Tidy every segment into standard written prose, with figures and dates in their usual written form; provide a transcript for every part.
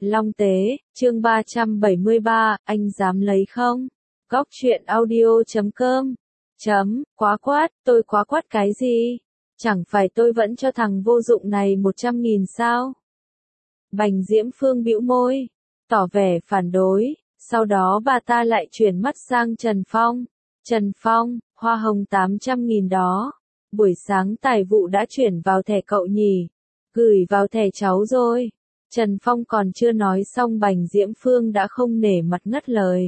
Long Tế, chương 373, anh dám lấy không? Góc truyện audio.com. Quá quát, tôi quá quát cái gì? Chẳng phải tôi vẫn cho thằng vô dụng này 100.000 sao? Bành Diễm Phương bĩu môi, tỏ vẻ phản đối, sau đó bà ta lại chuyển mắt sang Trần Phong. Trần Phong, hoa hồng 800.000 đó. Buổi sáng tài vụ đã chuyển vào thẻ cậu nhỉ? Gửi vào thẻ cháu rồi. Trần Phong còn chưa nói xong Bành Diễm Phương đã không nể mặt ngắt lời.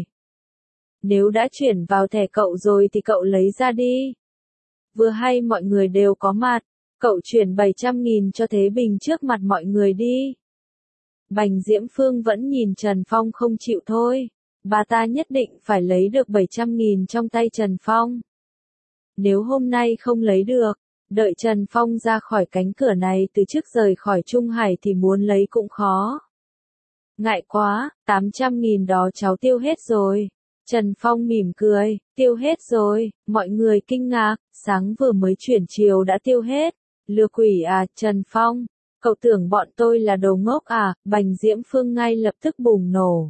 Nếu đã chuyển vào thẻ cậu rồi thì cậu lấy ra đi. Vừa hay mọi người đều có mặt, cậu chuyển 700.000 cho Thế Bình trước mặt mọi người đi. Bành Diễm Phương vẫn nhìn Trần Phong không chịu thôi. Bà ta nhất định phải lấy được 700.000 trong tay Trần Phong. Nếu hôm nay không lấy được, đợi Trần Phong ra khỏi cánh cửa này từ trước rời khỏi Trung Hải thì muốn lấy cũng khó. Ngại quá, 800.000 đó cháu tiêu hết rồi. Trần Phong mỉm cười, tiêu hết rồi, mọi người kinh ngạc, sáng vừa mới chuyển chiều đã tiêu hết. Lừa quỷ à, Trần Phong, cậu tưởng bọn tôi là đồ ngốc à? Bành Diễm Phương ngay lập tức bùng nổ.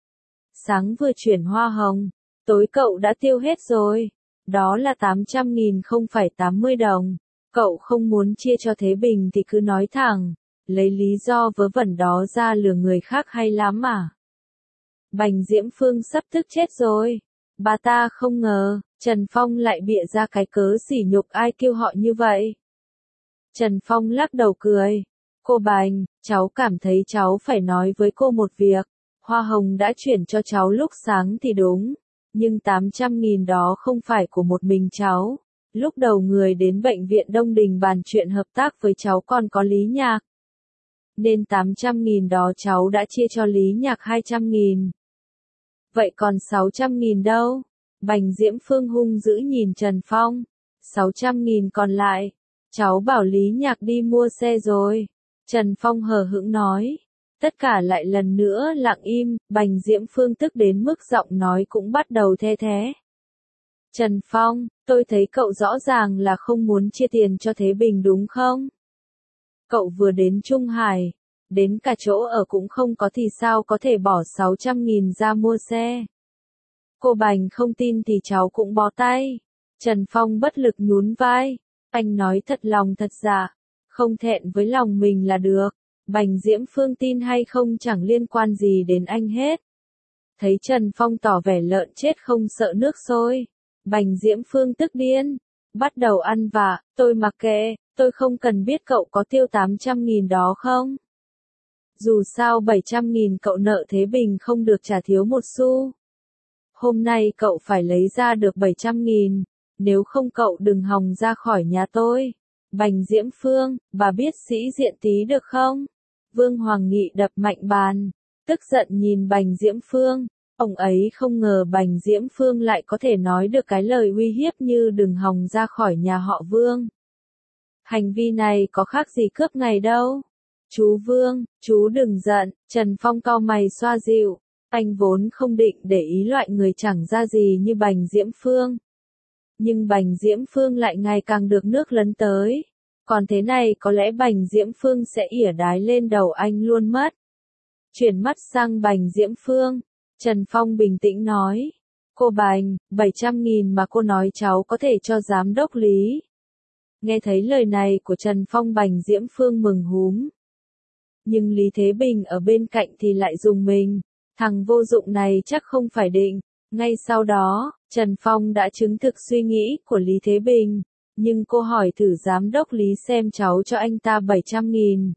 Sáng vừa chuyển hoa hồng, tối cậu đã tiêu hết rồi. Đó là 800.000 không phải 80 đồng. Cậu không muốn chia cho Thế Bình thì cứ nói thẳng, lấy lý do vớ vẩn đó ra lừa người khác hay lắm à? Bành Diễm Phương sắp tức chết rồi. Bà ta không ngờ, Trần Phong lại bịa ra cái cớ sỉ nhục ai kêu họ như vậy. Trần Phong lắc đầu cười. Cô Bành, cháu cảm thấy cháu phải nói với cô một việc. Hoa hồng đã chuyển cho cháu lúc sáng thì đúng. Nhưng 800.000 đó không phải của một mình cháu. Lúc đầu người đến bệnh viện Đông Đình bàn chuyện hợp tác với cháu còn có Lý Nhạc. Nên 800.000 đó cháu đã chia cho Lý Nhạc 200.000. Vậy còn 600.000 đâu? Bành Diễm Phương hung dữ nhìn Trần Phong. 600.000 còn lại. Cháu bảo Lý Nhạc đi mua xe rồi. Trần Phong hờ hững nói. Tất cả lại lần nữa lặng im, Bành Diễm Phương tức đến mức giọng nói cũng bắt đầu the thé. Trần Phong, tôi thấy cậu rõ ràng là không muốn chia tiền cho Thế Bình đúng không? Cậu vừa đến Trung Hải, đến cả chỗ ở cũng không có thì sao có thể bỏ 600.000 ra mua xe. Cô Bành không tin thì cháu cũng bó tay. Trần Phong bất lực nhún vai. Anh nói thật lòng thật dạ, không thẹn với lòng mình là được. Bành Diễm Phương tin hay không chẳng liên quan gì đến anh hết. Thấy Trần Phong tỏ vẻ lợn chết không sợ nước sôi. Bành Diễm Phương tức điên. Bắt đầu ăn vạ, tôi mặc kệ, tôi không cần biết cậu có tiêu 800.000 đó không. Dù sao 700.000 cậu nợ Thế Bình không được trả thiếu một xu. Hôm nay cậu phải lấy ra được 700.000, nếu không cậu đừng hòng ra khỏi nhà tôi. Bành Diễm Phương, bà biết sĩ diện tí được không? Vương Hoàng Nghị đập mạnh bàn, tức giận nhìn Bành Diễm Phương. Ông ấy không ngờ Bành Diễm Phương lại có thể nói được cái lời uy hiếp như đừng hòng ra khỏi nhà họ Vương. Hành vi này có khác gì cướp ngày đâu. Chú Vương, chú đừng giận, Trần Phong cau mày xoa dịu. Anh vốn không định để ý loại người chẳng ra gì như Bành Diễm Phương. Nhưng Bành Diễm Phương lại ngày càng được nước lấn tới. Còn thế này có lẽ Bành Diễm Phương sẽ ỉa đái lên đầu anh luôn mất. Chuyển mắt sang Bành Diễm Phương, Trần Phong bình tĩnh nói. Cô Bành, 700.000 mà cô nói cháu có thể cho giám đốc Lý. Nghe thấy lời này của Trần Phong Bành Diễm Phương mừng húm. Nhưng Lý Thế Bình ở bên cạnh thì lại dùng mình. Thằng vô dụng này chắc không phải định. Ngay sau đó, Trần Phong đã chứng thực suy nghĩ của Lý Thế Bình. Nhưng cô hỏi thử giám đốc Lý xem cháu cho anh ta 700.000.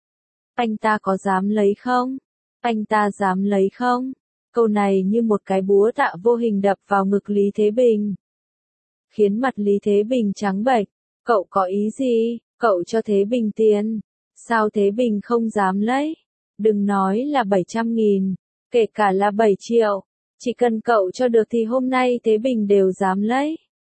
Anh ta có dám lấy không? Anh ta dám lấy không? Câu này như một cái búa tạ vô hình đập vào ngực Lý Thế Bình. Khiến mặt Lý Thế Bình trắng bệch. Cậu có ý gì? Cậu cho Thế Bình tiền. Sao Thế Bình không dám lấy? Đừng nói là 700.000. Kể cả là 7 triệu. Chỉ cần cậu cho được thì hôm nay Thế Bình đều dám lấy.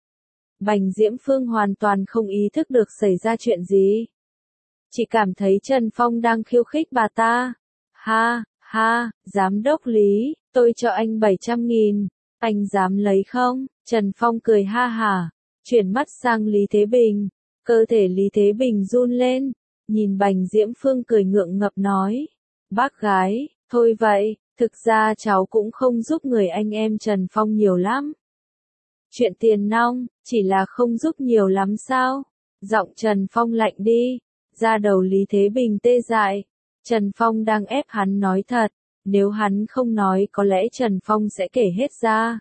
Bành Diễm Phương hoàn toàn không ý thức được xảy ra chuyện gì. Chỉ cảm thấy Trần Phong đang khiêu khích bà ta. Ha, ha, giám đốc Lý, tôi cho anh 700.000. Anh dám lấy không? Trần Phong cười ha hả. Chuyển mắt sang Lý Thế Bình. Cơ thể Lý Thế Bình run lên. Nhìn Bành Diễm Phương cười ngượng ngập nói. Bác gái, Thôi vậy, thực ra cháu cũng không giúp người anh em Trần Phong nhiều lắm. Chuyện tiền nong, chỉ là không giúp nhiều lắm sao? Giọng Trần Phong lạnh đi, da đầu Lý Thế Bình tê dại. Trần Phong đang ép hắn nói thật, nếu hắn không nói có lẽ Trần Phong sẽ kể hết ra.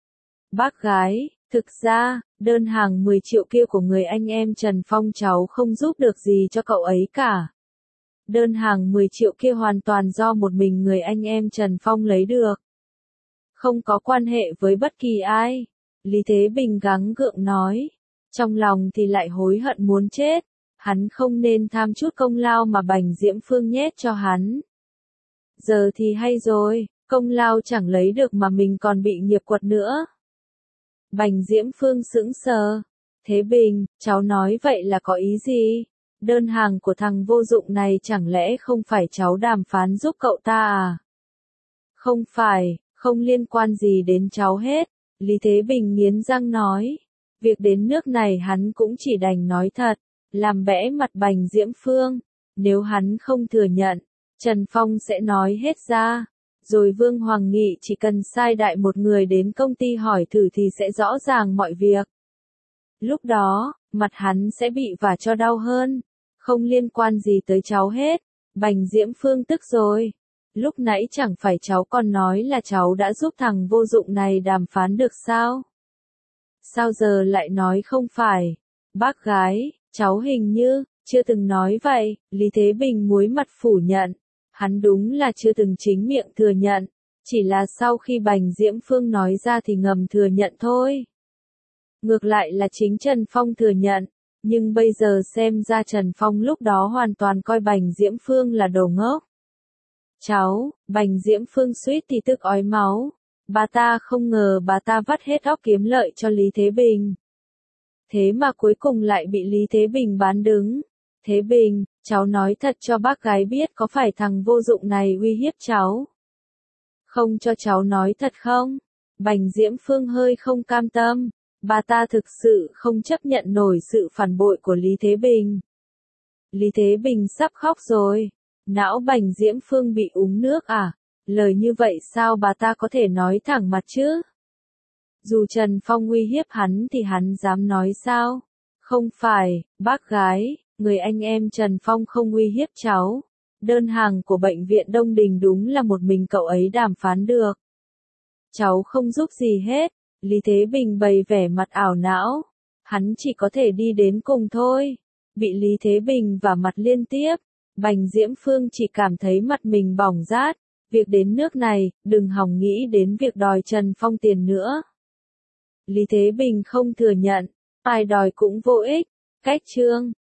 Bác gái, thực ra, đơn hàng 10 triệu kia của người anh em Trần Phong cháu không giúp được gì cho cậu ấy cả. Đơn hàng 10 triệu kia hoàn toàn do một mình người anh em Trần Phong lấy được. Không có quan hệ với bất kỳ ai. Lý Thế Bình gắng gượng nói. Trong lòng thì lại hối hận muốn chết. Hắn không nên tham chút công lao mà Bành Diễm Phương nhét cho hắn. Giờ thì hay rồi, công lao chẳng lấy được mà mình còn bị nghiệp quật nữa. Bành Diễm Phương sững sờ. Thế Bình, cháu nói vậy là có ý gì? Đơn hàng của thằng vô dụng này chẳng lẽ không phải cháu đàm phán giúp cậu ta à? Không phải, không liên quan gì đến cháu hết. Lý Thế Bình nghiến răng nói. Việc đến nước này hắn cũng chỉ đành nói thật, làm bẽ mặt Bành Diễm Phương. Nếu hắn không thừa nhận, Trần Phong sẽ nói hết ra. Rồi Vương Hoàng Nghị chỉ cần sai đại một người đến công ty hỏi thử thì sẽ rõ ràng mọi việc. Lúc đó, mặt hắn sẽ bị vả cho đau hơn. Không liên quan gì tới cháu hết. Bành Diễm Phương tức rồi. Lúc nãy chẳng phải cháu còn nói là cháu đã giúp thằng vô dụng này đàm phán được sao? Sao giờ lại nói không phải? Bác gái, cháu hình như chưa từng nói vậy. Lý Thế Bình muối mặt phủ nhận. Hắn đúng là chưa từng chính miệng thừa nhận. Chỉ là sau khi Bành Diễm Phương nói ra thì ngầm thừa nhận thôi. Ngược lại là chính Trần Phong thừa nhận. Nhưng bây giờ xem ra Trần Phong lúc đó hoàn toàn coi Bành Diễm Phương là đồ ngốc. Cháu, Bành Diễm Phương suýt thì tức ói máu. Bà ta không ngờ bà ta vắt hết óc kiếm lợi cho Lý Thế Bình. Thế mà cuối cùng lại bị Lý Thế Bình bán đứng. Thế Bình, cháu nói thật cho bác gái biết có phải thằng vô dụng này uy hiếp cháu? Không cho cháu nói thật không? Bành Diễm Phương hơi không cam tâm. Bà ta thực sự không chấp nhận nổi sự phản bội của Lý Thế Bình. Lý Thế Bình sắp khóc rồi. Não Bành Diễm Phương bị uống nước à? Lời như vậy sao bà ta có thể nói thẳng mặt chứ? Dù Trần Phong uy hiếp hắn thì hắn dám nói sao? Không phải, bác gái, người anh em Trần Phong không uy hiếp cháu. Đơn hàng của bệnh viện Đông Đình đúng là một mình cậu ấy đàm phán được. Cháu không giúp gì hết. Lý Thế Bình bày vẻ mặt ảo não. Hắn chỉ có thể đi đến cùng thôi. Bị Lý Thế Bình vả mặt liên tiếp. Bành Diễm Phương chỉ cảm thấy mặt mình bỏng rát. Việc đến nước này, đừng hòng nghĩ đến việc đòi Trần Phong tiền nữa. Lý Thế Bình không thừa nhận. Ai đòi cũng vô ích. Cách chương